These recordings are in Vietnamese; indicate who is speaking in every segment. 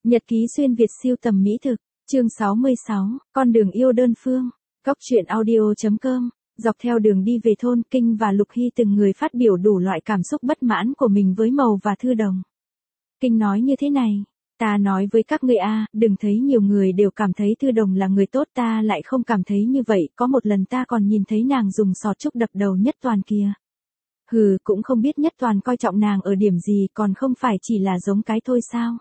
Speaker 1: Nhật ký xuyên Việt siêu tầm mỹ thực, chương 66, con đường yêu đơn phương, Cóc truyện audio.com. Dọc theo đường đi về thôn, Kinh và Lục Hy từng người phát biểu đủ loại cảm xúc bất mãn của mình với Mầu và Thư Đồng. Kinh nói như thế này, ta nói với các ngươi đừng thấy nhiều người đều cảm thấy Thư Đồng là người tốt, ta lại không cảm thấy như vậy, có một lần ta còn nhìn thấy nàng dùng sọt trúc đập đầu Nhất Toàn kìa. Hừ, cũng không biết Nhất Toàn coi trọng nàng ở điểm gì, còn không phải chỉ là giống cái thôi sao?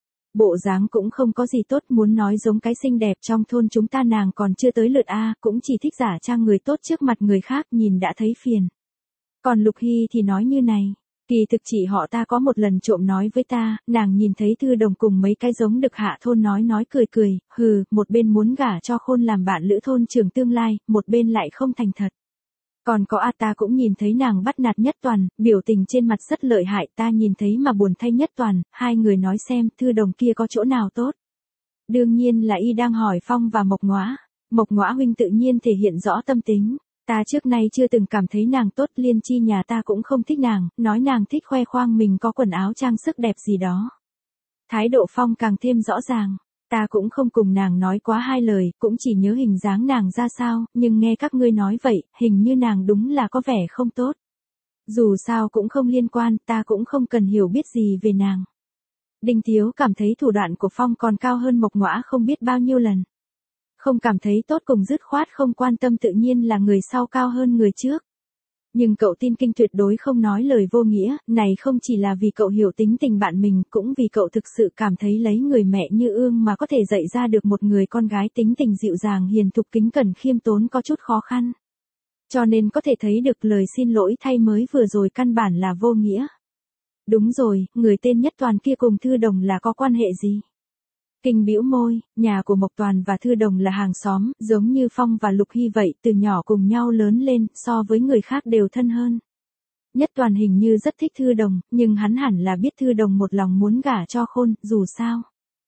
Speaker 1: Bộ dáng cũng không có gì tốt, muốn nói giống cái xinh đẹp trong thôn chúng ta nàng còn chưa tới lượt cũng chỉ thích giả trang người tốt trước mặt người khác, nhìn đã thấy phiền. Còn Lục Hy thì nói như này, kỳ thực chị họ ta có một lần trộm nói với ta, nàng nhìn thấy Thư Đồng cùng mấy cái giống đực hạ thôn nói cười cười, hừ, một bên muốn gả cho Khôn làm bạn lữ thôn trưởng tương lai, một bên lại không thành thật. Còn có ta cũng nhìn thấy nàng bắt nạt Nhất Toàn, biểu tình trên mặt rất lợi hại, ta nhìn thấy mà buồn thay Nhất Toàn, hai người nói xem Thư Đồng kia có chỗ nào tốt. Đương nhiên là y đang hỏi Phong và Mộc Ngõa. Mộc Ngõa huynh tự nhiên thể hiện rõ tâm tính. Ta trước nay chưa từng cảm thấy nàng tốt, Liên Chi nhà ta cũng không thích nàng, nói nàng thích khoe khoang mình có quần áo trang sức đẹp gì đó. Thái độ Phong càng thêm rõ ràng. Ta cũng không cùng nàng nói quá hai lời, cũng chỉ nhớ hình dáng nàng ra sao, nhưng nghe các ngươi nói vậy, hình như nàng đúng là có vẻ không tốt. Dù sao cũng không liên quan, ta cũng không cần hiểu biết gì về nàng. Đinh Tiếu cảm thấy thủ đoạn của Phong còn cao hơn Mộc Ngõa không biết bao nhiêu lần. Không cảm thấy tốt cùng dứt khoát không quan tâm tự nhiên là người sau cao hơn người trước. Nhưng cậu tin Kinh tuyệt đối không nói lời vô nghĩa, này không chỉ là vì cậu hiểu tính tình bạn mình, cũng vì cậu thực sự cảm thấy lấy người mẹ như Ương mà có thể dạy ra được một người con gái tính tình dịu dàng hiền thục kính cẩn khiêm tốn có chút khó khăn. Cho nên có thể thấy được lời xin lỗi thay mới vừa rồi căn bản là vô nghĩa. Đúng rồi, người tên Nhất Toàn kia cùng Thư Đồng là có quan hệ gì? Kinh bĩu môi, nhà của Mộc Toàn và Thư Đồng là hàng xóm, giống như Phong và Lục Hy vậy, từ nhỏ cùng nhau lớn lên, so với người khác đều thân hơn. Nhất Toàn hình như rất thích Thư Đồng, nhưng hắn hẳn là biết Thư Đồng một lòng muốn gả cho Khôn, dù sao.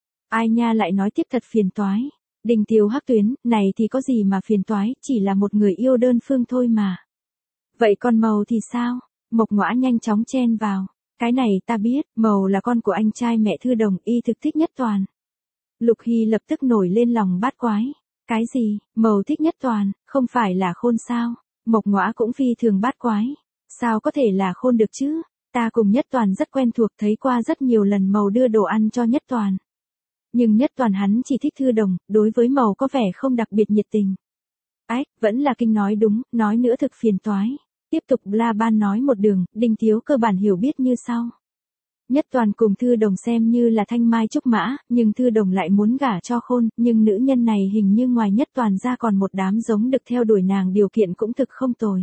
Speaker 1: Ai nha lại nói tiếp thật phiền toái. Đình Tiếu hắc tuyến, này thì có gì mà phiền toái, chỉ là một người yêu đơn phương thôi mà. Vậy còn Mầu thì sao? Mộc Ngõa nhanh chóng chen vào. Cái này ta biết, Mầu là con của anh trai mẹ Thư Đồng, y thực thích Nhất Toàn. Lục Hy lập tức nổi lên lòng bát quái. Cái gì, Mầu thích Nhất Toàn, không phải là Khôn sao? Mộc Ngõa cũng phi thường bát quái. Sao có thể là Khôn được chứ? Ta cùng Nhất Toàn rất quen thuộc, thấy qua rất nhiều lần Mầu đưa đồ ăn cho Nhất Toàn. Nhưng Nhất Toàn hắn chỉ thích Thư Đồng, đối với Mầu có vẻ không đặc biệt nhiệt tình. Ách, vẫn là Kinh nói đúng, nói nữa thực phiền toái. Tiếp tục la ban nói một đường, Đinh Tiếu cơ bản hiểu biết như sau. Nhất Toàn cùng Thư Đồng xem như là thanh mai trúc mã, nhưng Thư Đồng lại muốn gả cho Khôn, nhưng nữ nhân này hình như ngoài Nhất Toàn ra còn một đám giống được theo đuổi nàng, điều kiện cũng thực không tồi.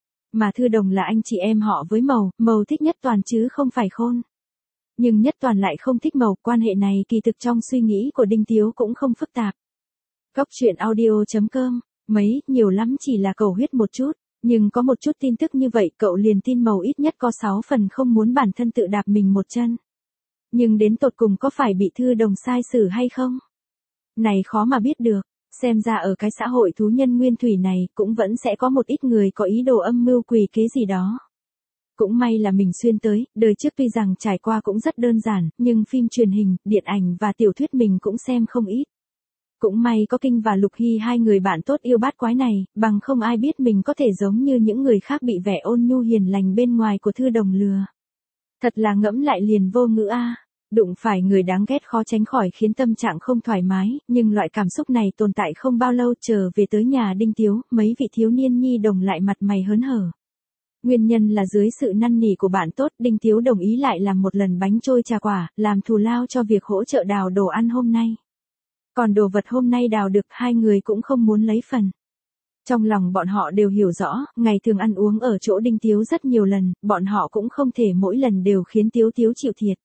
Speaker 1: Mà Thư Đồng là anh chị em họ với Mầu, Mầu thích Nhất Toàn chứ không phải Khôn. Nhưng Nhất Toàn lại không thích Mầu, quan hệ này kỳ thực trong suy nghĩ của Đinh Tiếu cũng không phức tạp. Cóc truyện audio.com, nhiều lắm chỉ là cầu huyết một chút. Nhưng có một chút tin tức như vậy cậu liền tin Mầu ít nhất có 6 phần không muốn bản thân tự đạp mình một chân. Nhưng đến tột cùng có phải bị Thư Đồng sai xử hay không? Này khó mà biết được, xem ra ở cái xã hội thú nhân nguyên thủy này cũng vẫn sẽ có một ít người có ý đồ âm mưu quỷ kế gì đó. Cũng may là mình xuyên tới, đời trước tuy rằng trải qua cũng rất đơn giản, nhưng phim truyền hình, điện ảnh và tiểu thuyết mình cũng xem không ít. Cũng may có Kinh và Lục Hy hai người bạn tốt yêu bát quái này, bằng không ai biết mình có thể giống như những người khác bị vẻ ôn nhu hiền lành bên ngoài của Thư Đồng lừa. Thật là ngẫm lại liền vô ngữ Đụng phải người đáng ghét khó tránh khỏi khiến tâm trạng không thoải mái, nhưng loại cảm xúc này tồn tại không bao lâu, trở về tới nhà Đinh Tiếu, mấy vị thiếu niên nhi đồng lại mặt mày hớn hở. Nguyên nhân là dưới sự năn nỉ của bạn tốt, Đinh Tiếu đồng ý lại làm một lần bánh trôi trà quả, làm thù lao cho việc hỗ trợ đào đồ ăn hôm nay. Còn đồ vật hôm nay đào được hai người cũng không muốn lấy phần. Trong lòng bọn họ đều hiểu rõ, ngày thường ăn uống ở chỗ Đinh Tiếu rất nhiều lần, bọn họ cũng không thể mỗi lần đều khiến Tiếu chịu thiệt.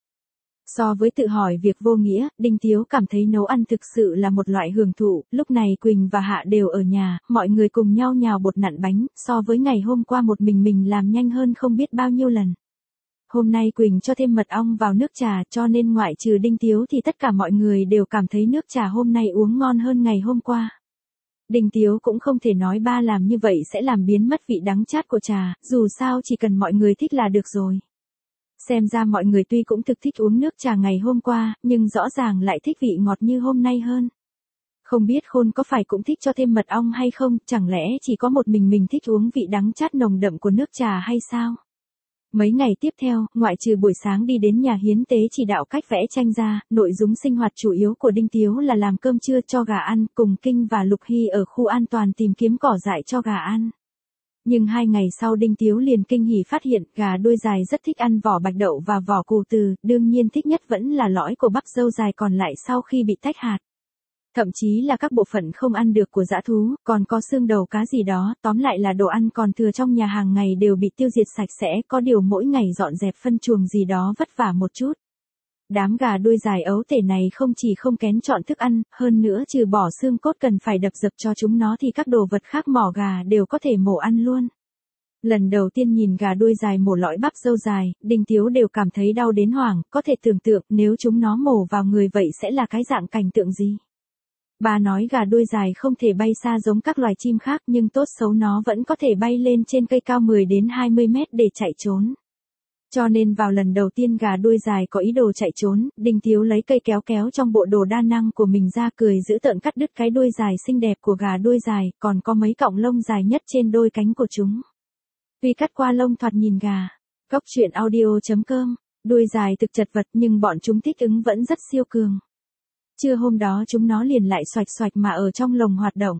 Speaker 1: So với tự hỏi việc vô nghĩa, Đinh Tiếu cảm thấy nấu ăn thực sự là một loại hưởng thụ, lúc này Quỳnh và Hạ đều ở nhà, mọi người cùng nhau nhào bột nặn bánh, so với ngày hôm qua một mình làm nhanh hơn không biết bao nhiêu lần. Hôm nay Quỳnh cho thêm mật ong vào nước trà, cho nên ngoại trừ Đinh Tiếu thì tất cả mọi người đều cảm thấy nước trà hôm nay uống ngon hơn ngày hôm qua. Đinh Tiếu cũng không thể nói ba làm như vậy sẽ làm biến mất vị đắng chát của trà, dù sao chỉ cần mọi người thích là được rồi. Xem ra mọi người tuy cũng thực thích uống nước trà ngày hôm qua, nhưng rõ ràng lại thích vị ngọt như hôm nay hơn. Không biết Khôn có phải cũng thích cho thêm mật ong hay không, chẳng lẽ chỉ có một mình thích uống vị đắng chát nồng đậm của nước trà hay sao? Mấy ngày tiếp theo, ngoại trừ buổi sáng đi đến nhà hiến tế chỉ đạo cách vẽ tranh ra, nội dung sinh hoạt chủ yếu của Đinh Tiếu là làm cơm trưa cho gà ăn, cùng Kinh và Lục Hy ở khu an toàn tìm kiếm cỏ dại cho gà ăn. Nhưng 2 ngày sau Đinh Tiếu liền kinh hỉ phát hiện gà đuôi dài rất thích ăn vỏ bạch đậu và vỏ củ từ, đương nhiên thích nhất vẫn là lõi của bắp dâu dài còn lại sau khi bị tách hạt. Thậm chí là các bộ phận không ăn được của dã thú, còn có xương đầu cá gì đó, tóm lại là đồ ăn còn thừa trong nhà hàng ngày đều bị tiêu diệt sạch sẽ, có điều mỗi ngày dọn dẹp phân chuồng gì đó vất vả một chút. Đám gà đuôi dài ấu tể này không chỉ không kén chọn thức ăn, hơn nữa trừ bỏ xương cốt cần phải đập dập cho chúng nó thì các đồ vật khác mỏ gà đều có thể mổ ăn luôn. Lần đầu tiên nhìn gà đuôi dài mổ lõi bắp dâu dài, Đinh Tiếu đều cảm thấy đau đến hoảng, có thể tưởng tượng nếu chúng nó mổ vào người vậy sẽ là cái dạng cảnh tượng gì. Bà nói gà đuôi dài không thể bay xa giống các loài chim khác nhưng tốt xấu nó vẫn có thể bay lên trên cây cao 10 đến 20 mét để chạy trốn. Cho nên vào lần đầu tiên gà đuôi dài có ý đồ chạy trốn, Đinh Tiếu lấy cây kéo kéo trong bộ đồ đa năng của mình ra cười giễu tợn cắt đứt cái đuôi dài xinh đẹp của gà đuôi dài, còn có mấy cọng lông dài nhất trên đôi cánh của chúng. Tuy cắt qua lông thoạt nhìn gà, Cóc truyện audio.com, đuôi dài thực chật vật nhưng bọn chúng thích ứng vẫn rất siêu cường. Trưa hôm đó chúng nó liền lại xoạch xoạch mà ở trong lồng hoạt động.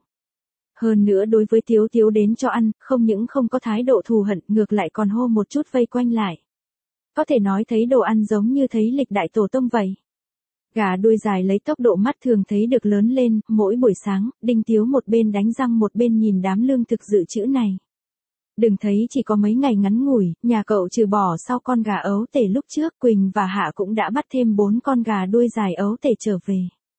Speaker 1: Hơn nữa đối với Tiếu Tiếu đến cho ăn, không những không có thái độ thù hận, ngược lại còn hô một chút vây quanh lại. Có thể nói thấy đồ ăn giống như thấy lịch đại tổ tông vậy. Gà đuôi dài lấy tốc độ mắt thường thấy được lớn lên, mỗi buổi sáng, Đinh Tiếu một bên đánh răng một bên nhìn đám lương thực dự trữ này. Đừng thấy chỉ có mấy ngày ngắn ngủi, nhà cậu trừ bỏ sau con gà ấu tể lúc trước, Quỳnh và Hạ cũng đã bắt thêm 4 con gà đuôi dài ấu tể trở về.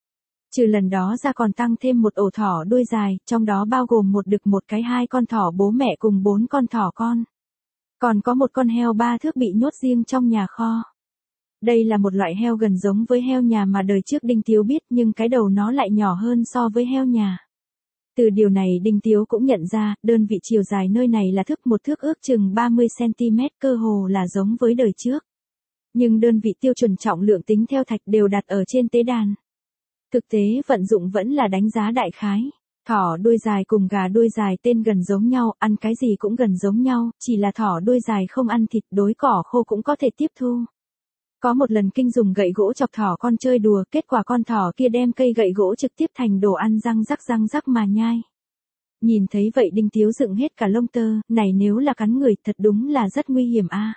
Speaker 1: Trừ lần đó ra còn tăng thêm một ổ thỏ đuôi dài, trong đó bao gồm một đực một cái 2 con thỏ bố mẹ cùng 4 con thỏ con. Còn có một con heo 3 thước bị nhốt riêng trong nhà kho. Đây là một loại heo gần giống với heo nhà mà đời trước Đinh Tiếu biết nhưng cái đầu nó lại nhỏ hơn so với heo nhà. Từ điều này Đinh Tiếu cũng nhận ra, đơn vị chiều dài nơi này là một thước ước chừng 30cm, cơ hồ là giống với đời trước. Nhưng đơn vị tiêu chuẩn trọng lượng tính theo thạch đều đặt ở trên tế đàn. Thực tế vận dụng vẫn là đánh giá đại khái. Thỏ đuôi dài cùng gà đuôi dài tên gần giống nhau, ăn cái gì cũng gần giống nhau, chỉ là thỏ đuôi dài không ăn thịt, đối cỏ khô cũng có thể tiếp thu. Có một lần Kinh dùng gậy gỗ chọc thỏ con chơi đùa, kết quả con thỏ kia đem cây gậy gỗ trực tiếp thành đồ ăn răng rắc mà nhai. Nhìn thấy vậy Đinh Tiếu dựng hết cả lông tơ, này nếu là cắn người thật đúng là rất nguy hiểm a.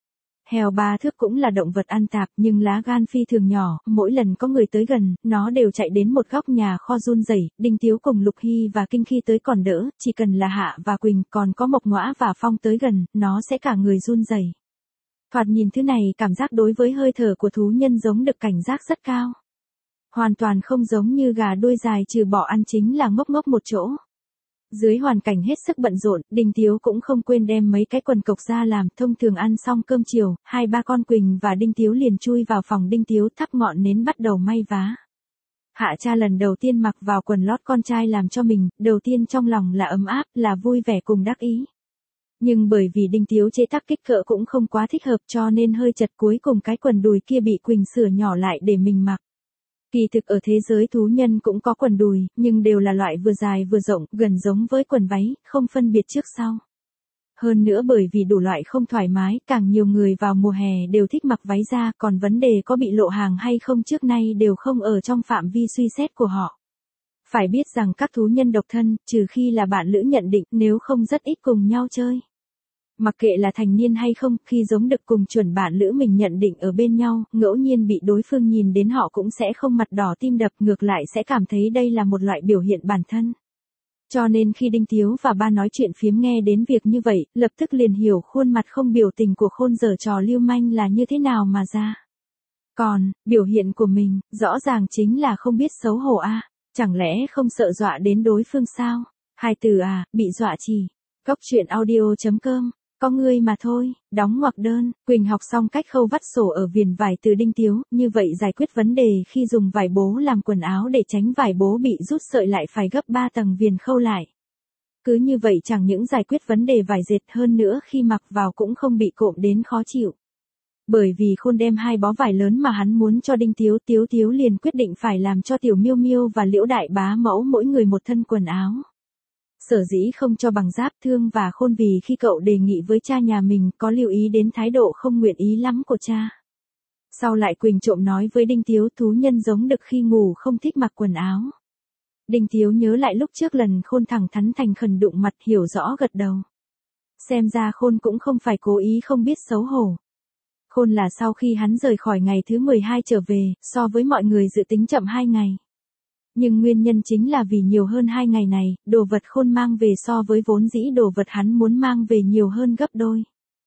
Speaker 1: Heo 3 thước cũng là động vật ăn tạp nhưng lá gan phi thường nhỏ, mỗi lần có người tới gần, nó đều chạy đến một góc nhà kho run rẩy. Đinh Tiếu cùng Lục Hy và Kinh khi tới còn đỡ, chỉ cần là Hạ và Quỳnh còn có Mộc Ngõa và Phong tới gần, nó sẽ cả người run rẩy. Thoạt nhìn thứ này cảm giác đối với hơi thở của thú nhân giống được cảnh giác rất cao. Hoàn toàn không giống như gà đuôi dài trừ bỏ ăn chính là ngốc ngốc một chỗ. Dưới hoàn cảnh hết sức bận rộn, Đinh Tiếu cũng không quên đem mấy cái quần cộc ra làm. Thông thường ăn xong cơm chiều, 2-3 con Quỳnh và Đinh Tiếu liền chui vào phòng Đinh Tiếu thắp ngọn nến bắt đầu may vá. Hạ cha lần đầu tiên mặc vào quần lót con trai làm cho mình, đầu tiên trong lòng là ấm áp, là vui vẻ cùng đắc ý. Nhưng bởi vì Đinh Tiếu chế tác kích cỡ cũng không quá thích hợp cho nên hơi chật, cuối cùng cái quần đùi kia bị Quỳnh sửa nhỏ lại để mình mặc. Kỳ thực ở thế giới thú nhân cũng có quần đùi, nhưng đều là loại vừa dài vừa rộng, gần giống với quần váy, không phân biệt trước sau. Hơn nữa bởi vì đủ loại không thoải mái, càng nhiều người vào mùa hè đều thích mặc váy da, còn vấn đề có bị lộ hàng hay không trước nay đều không ở trong phạm vi suy xét của họ. Phải biết rằng các thú nhân độc thân, trừ khi là bạn lữ nhận định, nếu không rất ít cùng nhau chơi. Mặc kệ là thành niên hay không, khi giống được cùng chuẩn bạn lữ mình nhận định ở bên nhau, ngẫu nhiên bị đối phương nhìn đến họ cũng sẽ không mặt đỏ tim đập, ngược lại sẽ cảm thấy đây là một loại biểu hiện bản thân. Cho nên khi Đinh Tiếu và ba nói chuyện phiếm nghe đến việc như vậy, lập tức liền hiểu khuôn mặt không biểu tình của Khôn giở trò lưu manh là như thế nào mà ra. Còn, biểu hiện của mình, rõ ràng chính là không biết xấu hổ a. Chẳng lẽ không sợ dọa đến đối phương sao? Hai từ à, bị dọa chỉ. Cóc truyện audio.com, có ngươi mà thôi, đóng ngoặc đơn. Quỳnh học xong cách khâu vắt sổ ở viền vải từ Đinh Tiếu, như vậy giải quyết vấn đề khi dùng vải bố làm quần áo để tránh vải bố bị rút sợi lại phải gấp 3 tầng viền khâu lại. Cứ như vậy chẳng những giải quyết vấn đề vải dệt, hơn nữa khi mặc vào cũng không bị cộm đến khó chịu. Bởi vì Khôn đem 2 bó vải lớn mà hắn muốn cho Đinh Tiếu, Tiếu liền quyết định phải làm cho Tiểu Miêu Miêu và Liễu Đại Bá Mẫu mỗi người một thân quần áo. Sở dĩ không cho bằng giáp Thương và Khôn vì khi cậu đề nghị với cha nhà mình có lưu ý đến thái độ không nguyện ý lắm của cha. Sau lại Quỳnh trộm nói với Đinh Tiếu thú nhân giống đực khi ngủ không thích mặc quần áo. Đinh Tiếu nhớ lại lúc trước lần Khôn thẳng thắn thành khẩn đụng mặt hiểu rõ gật đầu. Xem ra Khôn cũng không phải cố ý không biết xấu hổ. Khôn là sau khi hắn rời khỏi ngày thứ 12 trở về, so với mọi người dự tính chậm 2 ngày. Nhưng nguyên nhân chính là vì nhiều hơn 2 ngày này, đồ vật Khôn mang về so với vốn dĩ đồ vật hắn muốn mang về nhiều hơn gấp đôi.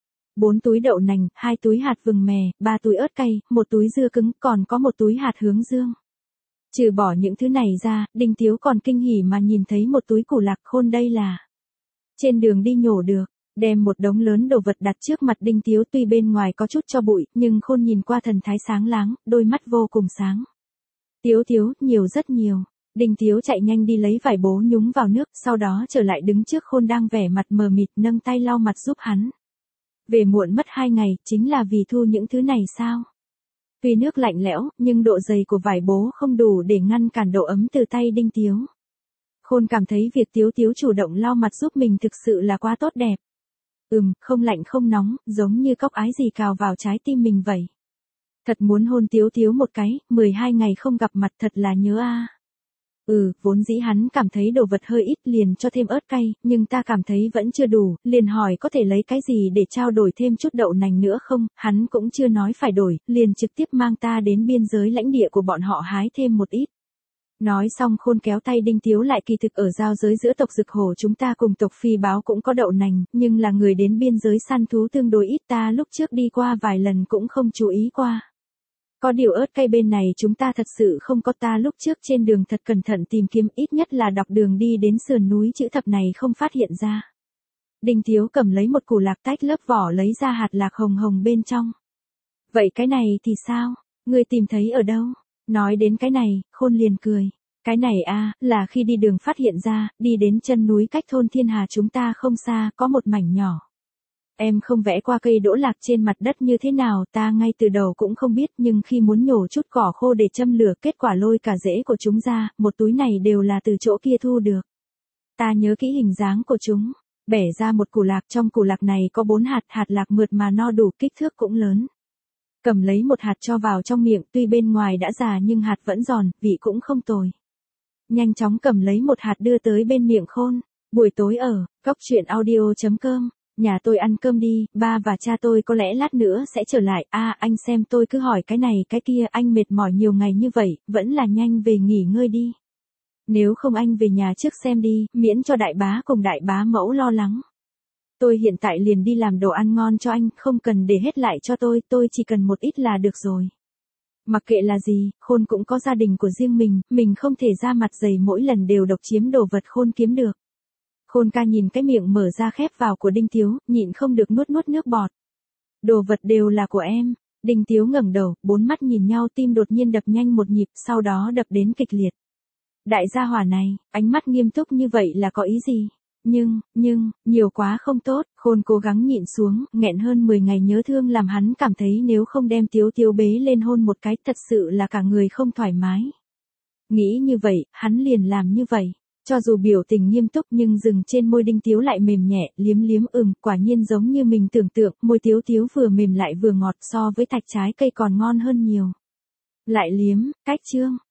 Speaker 1: 4 túi đậu nành, 2 túi hạt vừng mè, 3 túi ớt cay, 1 túi dưa cứng, còn có 1 túi hạt hướng dương. Trừ bỏ những thứ này ra, Đinh Tiếu còn kinh hỉ mà nhìn thấy 1 túi củ lạc. Khôn đây là trên đường đi nhổ được. Đem một đống lớn đồ vật đặt trước mặt Đinh Tiếu, tuy bên ngoài có chút cho bụi, nhưng Khôn nhìn qua thần thái sáng láng, đôi mắt vô cùng sáng. Tiếu, nhiều rất nhiều. Đinh Tiếu chạy nhanh đi lấy vải bố nhúng vào nước, sau đó trở lại đứng trước Khôn đang vẻ mặt mờ mịt, nâng tay lau mặt giúp hắn. Về muộn mất 2 ngày, chính là vì thu những thứ này sao? Tuy nước lạnh lẽo, nhưng độ dày của vải bố không đủ để ngăn cản độ ấm từ tay Đinh Tiếu. Khôn cảm thấy việc Tiếu chủ động lau mặt giúp mình thực sự là quá tốt đẹp. Không lạnh không nóng, giống như cóc ái gì cào vào trái tim mình vậy. Thật muốn hôn Tiếu một cái, 12 ngày không gặp mặt thật là nhớ a. Vốn dĩ hắn cảm thấy đồ vật hơi ít liền cho thêm ớt cay, nhưng ta cảm thấy vẫn chưa đủ, liền hỏi có thể lấy cái gì để trao đổi thêm chút đậu nành nữa không, hắn cũng chưa nói phải đổi, liền trực tiếp mang ta đến biên giới lãnh địa của bọn họ hái thêm một ít. Nói xong Khôn kéo tay Đinh Tiếu lại, kỳ thực ở giao giới giữa tộc Dực Hổ chúng ta cùng tộc Phi Báo cũng có đậu nành, nhưng là người đến biên giới săn thú tương đối ít, ta lúc trước đi qua vài lần cũng không chú ý qua. Có điều ớt cay bên này chúng ta thật sự không có, ta lúc trước trên đường thật cẩn thận tìm kiếm, ít nhất là dọc đường đi đến sườn núi chữ thập này không phát hiện ra. Đinh Tiếu cầm lấy một củ lạc tách lớp vỏ lấy ra hạt lạc hồng hồng bên trong. Vậy cái này thì sao? Ngươi tìm thấy ở đâu? Nói đến cái này, Khôn liền cười. Cái này là khi đi đường phát hiện ra, đi đến chân núi cách thôn Thiên Hà chúng ta không xa, có một mảnh nhỏ. Em không vẽ qua cây đỗ lạc trên mặt đất như thế nào, ta ngay từ đầu cũng không biết, nhưng khi muốn nhổ chút cỏ khô để châm lửa, kết quả lôi cả rễ của chúng ra, một túi này đều là từ chỗ kia thu được. Ta nhớ kỹ hình dáng của chúng, bẻ ra một củ lạc, trong củ lạc này có 4 hạt lạc mượt mà no đủ, kích thước cũng lớn. Cầm lấy một hạt cho vào trong miệng, tuy bên ngoài đã già nhưng hạt vẫn giòn, vị cũng không tồi. Nhanh chóng cầm lấy một hạt đưa tới bên miệng Khôn. Buổi tối ở coctruyện.audio.com, nhà tôi ăn cơm đi, ba và cha tôi có lẽ lát nữa sẽ trở lại. Anh xem tôi cứ hỏi cái này cái kia, anh mệt mỏi nhiều ngày như vậy, vẫn là nhanh về nghỉ ngơi đi. Nếu không anh về nhà trước xem đi, miễn cho đại bá cùng đại bá mẫu lo lắng. Tôi hiện tại liền đi làm đồ ăn ngon cho anh, không cần để hết lại cho tôi chỉ cần một ít là được rồi. Mặc kệ là gì, Khôn cũng có gia đình của riêng mình không thể ra mặt dày mỗi lần đều độc chiếm đồ vật Khôn kiếm được. Khôn ca nhìn cái miệng mở ra khép vào của Đinh Tiếu, nhịn không được nuốt nước bọt. Đồ vật đều là của em. Đinh Tiếu ngẩng đầu, 4 mắt nhìn nhau, tim đột nhiên đập nhanh một nhịp, sau đó đập đến kịch liệt. Đại gia hỏa này, ánh mắt nghiêm túc như vậy là có ý gì? Nhưng, nhiều quá không tốt. Khôn cố gắng nhịn xuống, nghẹn hơn 10 ngày nhớ thương làm hắn cảm thấy nếu không đem Tiếu bế lên hôn một cái, thật sự là cả người không thoải mái. Nghĩ như vậy, hắn liền làm như vậy. Cho dù biểu tình nghiêm túc nhưng dừng trên môi Đinh Tiếu lại mềm nhẹ, liếm, quả nhiên giống như mình tưởng tượng, môi Tiếu vừa mềm lại vừa ngọt, so với thạch trái cây còn ngon hơn nhiều. Lại liếm, cách chương.